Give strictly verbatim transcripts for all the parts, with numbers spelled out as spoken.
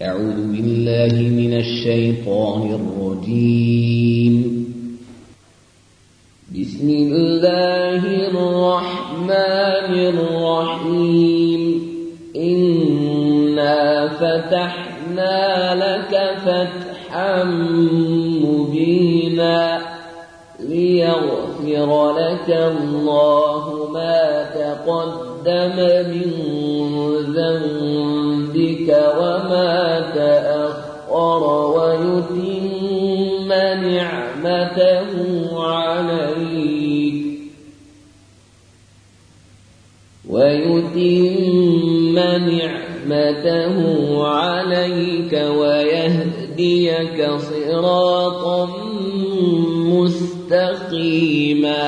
أعوذ بالله من الشيطان الرجيم. بسم الله الرحمن الرحيم. إنا فتحنا لك فتحا مبينا ليغفر لك الله ما تقدم من ذنبك وما تأخر ويتم نعمته عليك ويتم نعمته عليك ويهديك صراطا مستقيما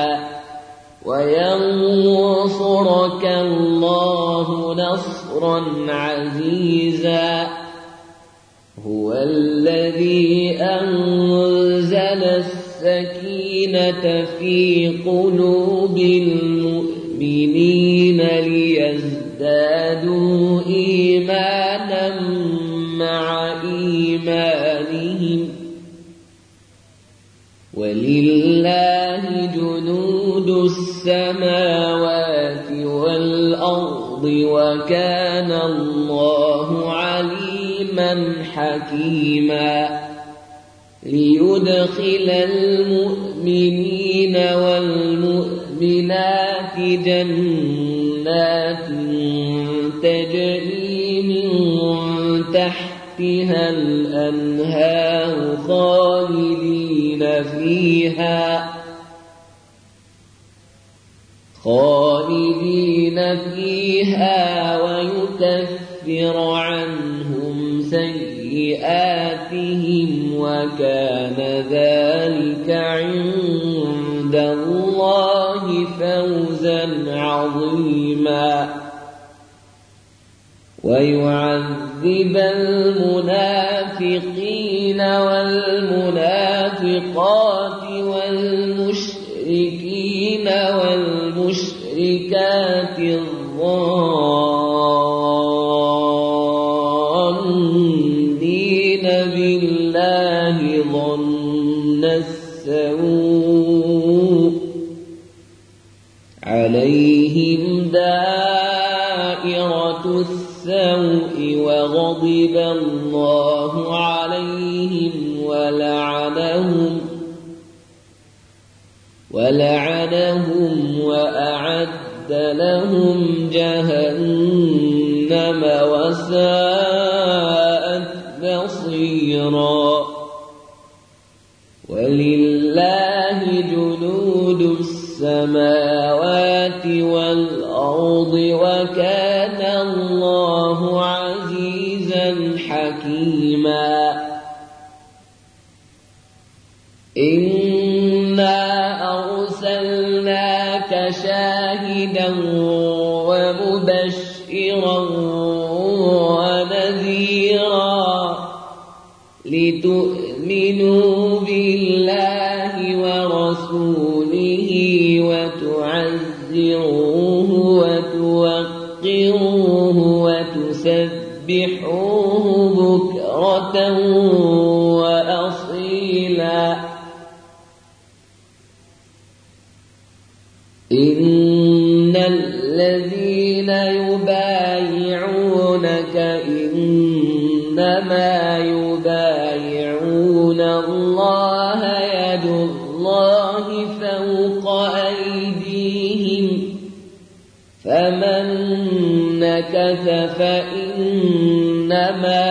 وينصرك الله نصرا عزيزا. هو الذي أنزل السكينة في قلوب المؤمنين ليزدادوا إيمانا مع إيمانهم ولله جنود السماوات والأرض وكان الله عليما حكيما. ليدخل المؤمنين والمؤمنات جنات تجري من تحتها الأنهار خالدين فيها خالدين فيها ويكفر عنهم سيئاتهم وكان ذلك عند الله فوزا عظيما. ويعذب المنافقين والمنافقات والمشركين والمشركات الظانين بالله ظن السوء عليهم دائرة السوء وغضب الله عليهم ولعنهم ولعنهم وأعد لهم جهنم وساءت مصيرا. ولله جنود السماوات والأرض وكان الله عزيزا حكيما. إنا أرسلناك شاهدا ومبشرا ونذيرا لتؤمنوا بالله ورسوله وتعزروه وتوقروه وتسبحوه بكرة وأصيلا. إن الذين يبايعونك إنما يبايعون الله يد الله فوق أيديهم فمن نكث فإنما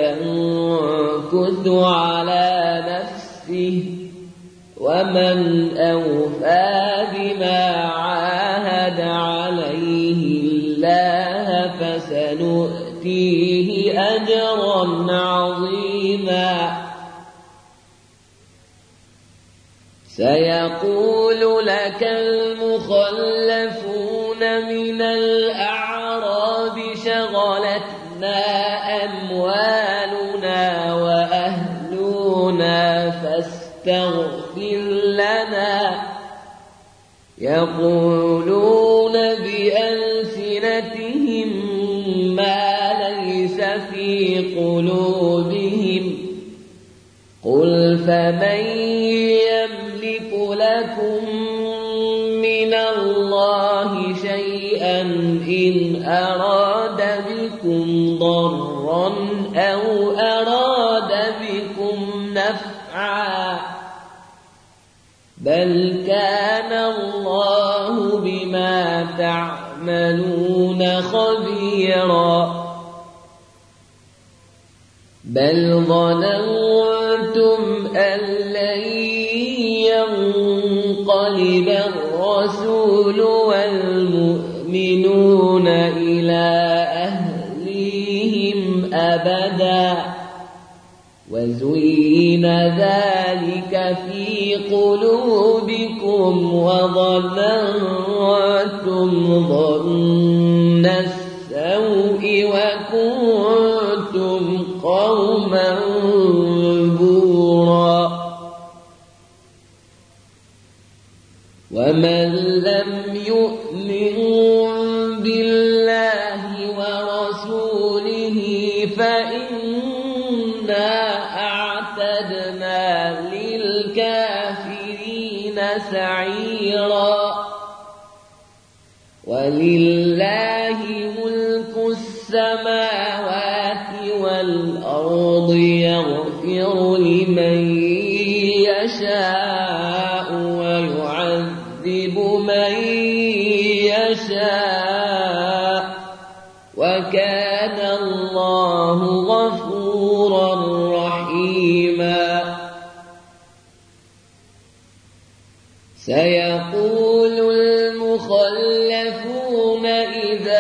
ينكث على نفسه ومن أوفى بما عاهد عليه الله فسنؤتيه أجرا عظيما. سيقول لك المخلفون من الأعراب شغلتنا أموالنا وأهلنا فاستغفر لنا. يقولون بألسنتهم ما ليس في قلوبهم قل فمن يملك لكم من الله شيئا إن أراد بكم ضرا أو أراد بكم نفعا بل كان الله بما تعملون خبيرا بل ظننتم أن لن ينقلب الرسول والمؤمنون إلى أهليهم أبدا وزين ذلك في قلوبكم وظننتم ظن السوء وكنتم قوما بورا ومن لم يؤمن بالله ورسوله فإنا أعتدنا للكافرين سعيرا ولله ملك السماوات والأرض يغفر لمن يشاء ويعذب من يشاء وكان الله غفورا رحيما سيقول المخلفون إذا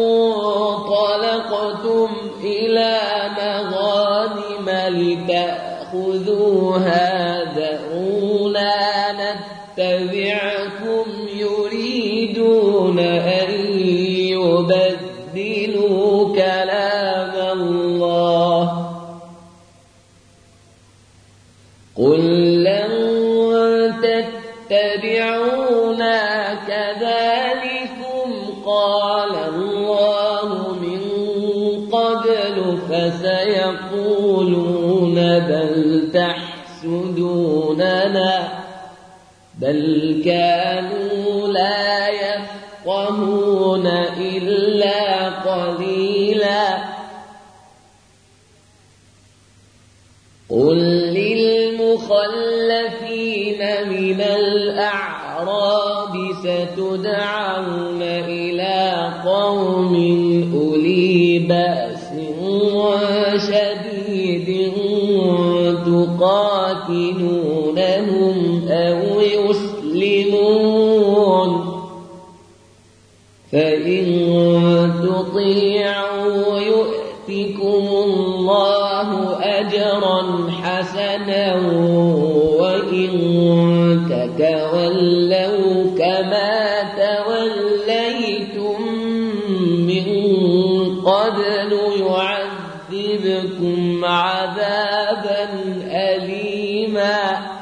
انطلقتم إلى مغانم لتأخذوها ذرونا نتبعكم يريدون أن يبدلوا كلام الله قل لن تتبعونا كذلكم قال الله من قبل فسيقولون بل تحسدوننا بل كانوا لا يفقهون إلا قليلا قل للمخلفين من الأعراب ستدعون إلى قوم أولي بأس شديد تقاتلونهم أو يسلمون فإن تطيعوا يؤتكم الله أجرا حسنا وإن تتولوا كما توليتم من قبل يعذبكم عذابا أليما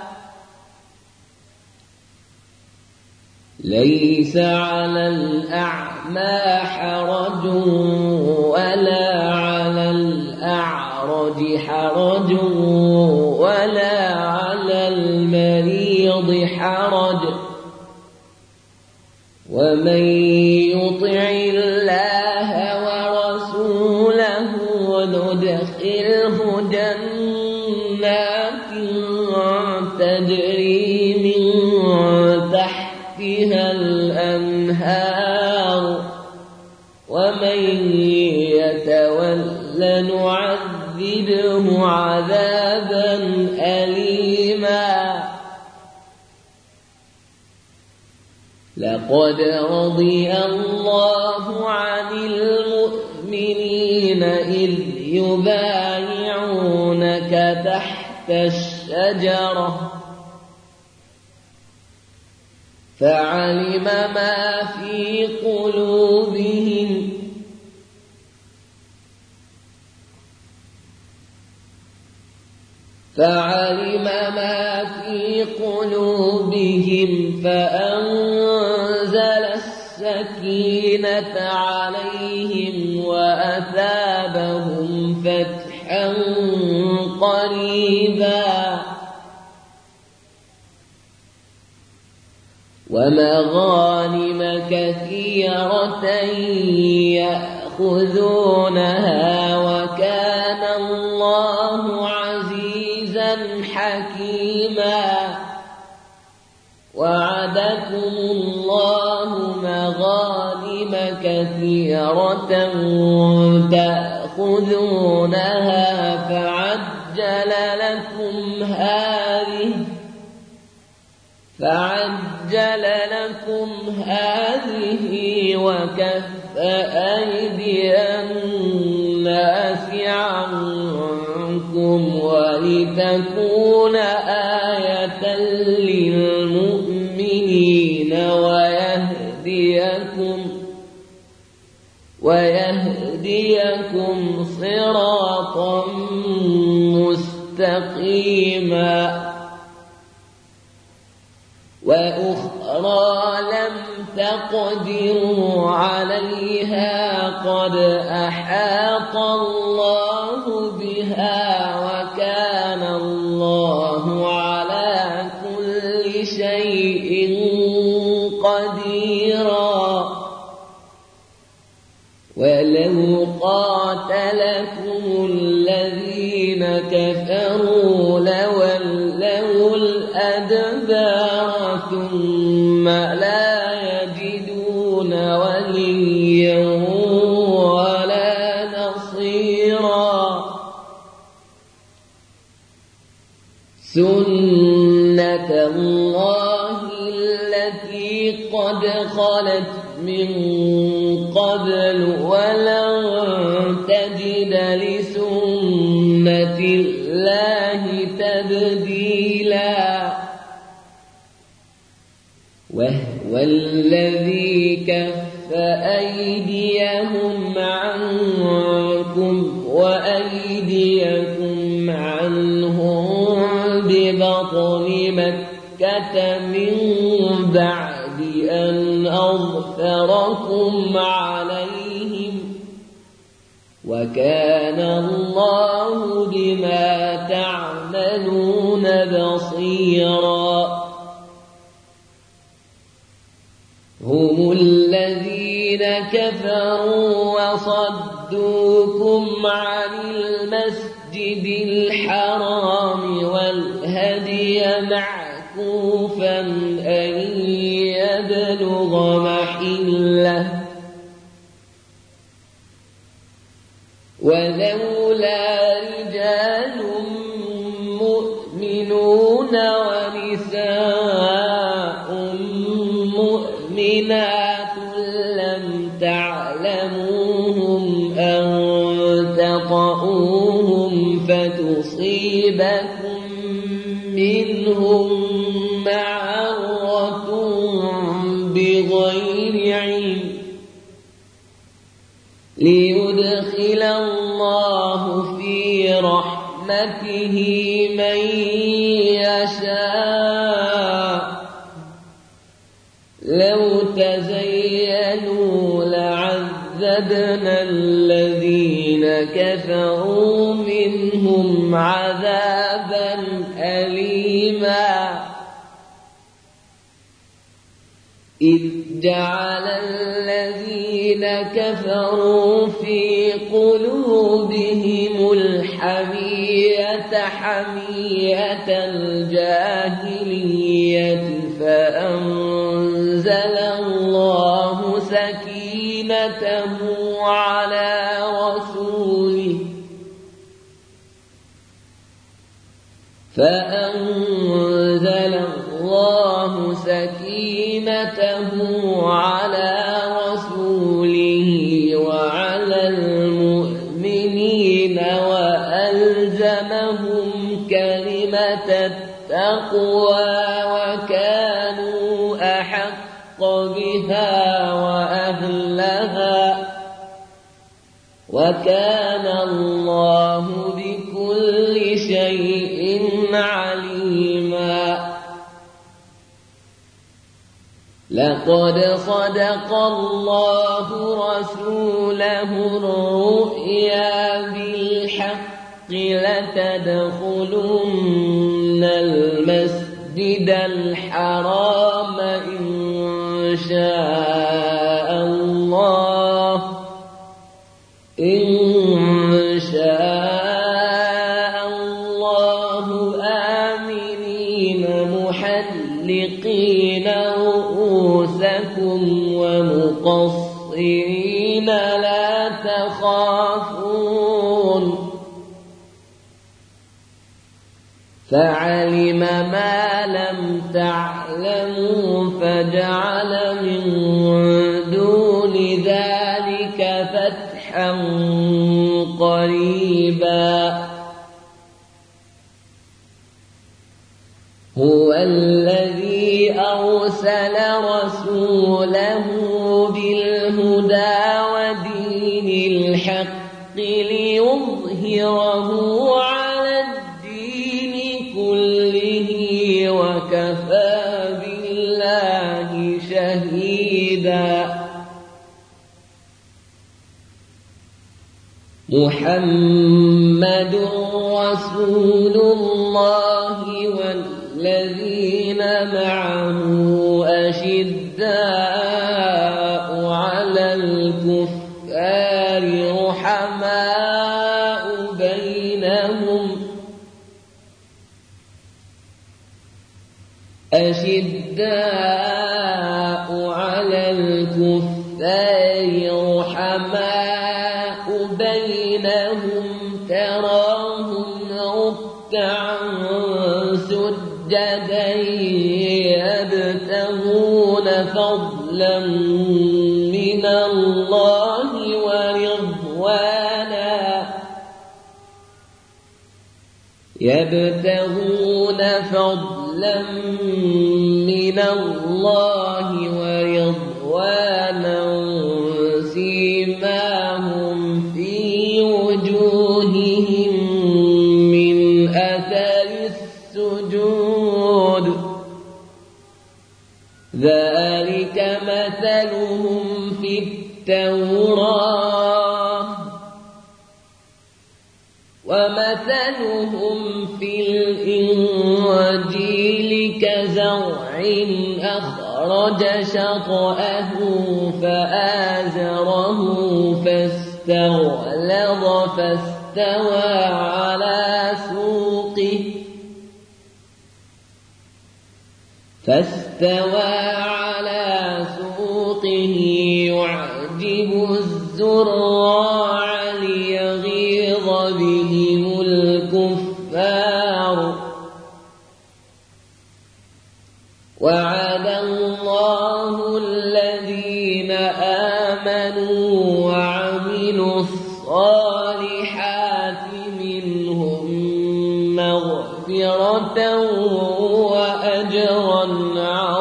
ليس على الأعمى حرج ولا على الأعرج حرج ولا على المريض حرج ومن يطع الله ورسوله ندخله جنات تجري من تحتها الأنهار ومن يتول نعذبه عذابا أليما لقد رضي الله عن المؤمنين إذ يبايعونك تحت الشجرة فعلم ما في قلوبهم فعلم ما في قلوبهم فأنزل السكينة عليهم وأثابهم فتحا فتحا قريبا ومغانم كثيرة يأخذونها وكان الله عزيزا حكيما وعدكم الله مغانم كثيرة تأخذونها فعجل لكم هذه فعجل لكم هذه وكف أيدي الناس عنكم ولتكون آية للمؤمنين ويهديكم ويهديكم صراطا مستقيما وأخرى لم تقدروا عليها قد أحاط الله بها وكان الله على كل شيء قديرا ولو قاتلكم الذين كفروا لولوا الأدبار ثم لا يجدون وليا ولا نصيرا سنة الله التي قد خلت من قبل ولن تجد لسنة الله تبديلا وهو الذي كف أيديهم عنكم وأيديكم عنهم ببطن مكة من بعد أن أظفركم عليهم وكان الله بما تعملون بصيرا هم الذين كفروا وصدوكم عن المسجد الحرام والهدي معكوفا أن يبلغ محله ولولا رجال مؤمنون ونساء مؤمنات لم تعلموهم أن تطؤوهم فتصيبكم منهم معرة بغير علم ليدخل الله في رحمته من يشاء لو تزينوا لعذبنا الذين كفروا منهم عذابا أليما إذ جعل الذين كفروا في قلوبهم الحمية حمية الجاهلية فأنزل الله سكينته على رسوله فأنزل الله سكينته على رسوله وعلى المؤمنين وألزمهم كلمة التقوى وكانوا أحق بها وأهلها وكان الله بكل شيء عليما لقد صدق الله رسوله الرؤيا بالحق لتدخلن المسجد الحرام إن شاء الله إن شاء الله آمنين محلقين رؤوسكم ومقصرين لا تخافون فعلم ما لم تعلموا فجعل من دون ذلك فتحا قريبا هو الذي أرسل رسوله بالهدى ودين الحق ليظهره على الدين كله وكفى بالله شهيدا محمد رسول الله والذين معه أشداء على الكفار رحماء بينهم أشداء على الكفار رحماء بينهم تراهم ركعا سجدا يبتغون فضلا من الله ورضوانا يبتغون فضلا من الله ورضوانا سيماهم في وجوههم من أثر السجود ذلك مثلهم في التوراة ومثلهم في الإنجيل كزرع أخرج شطأه فآزره فاستغلظ فاستوى على سوقه فاستوى على سوقه يعجب الزراع ليغيظ بهم الكفار وعد الله الذين آمنوا وعملوا الصالحات منهم مغفرة وأجرا عظيما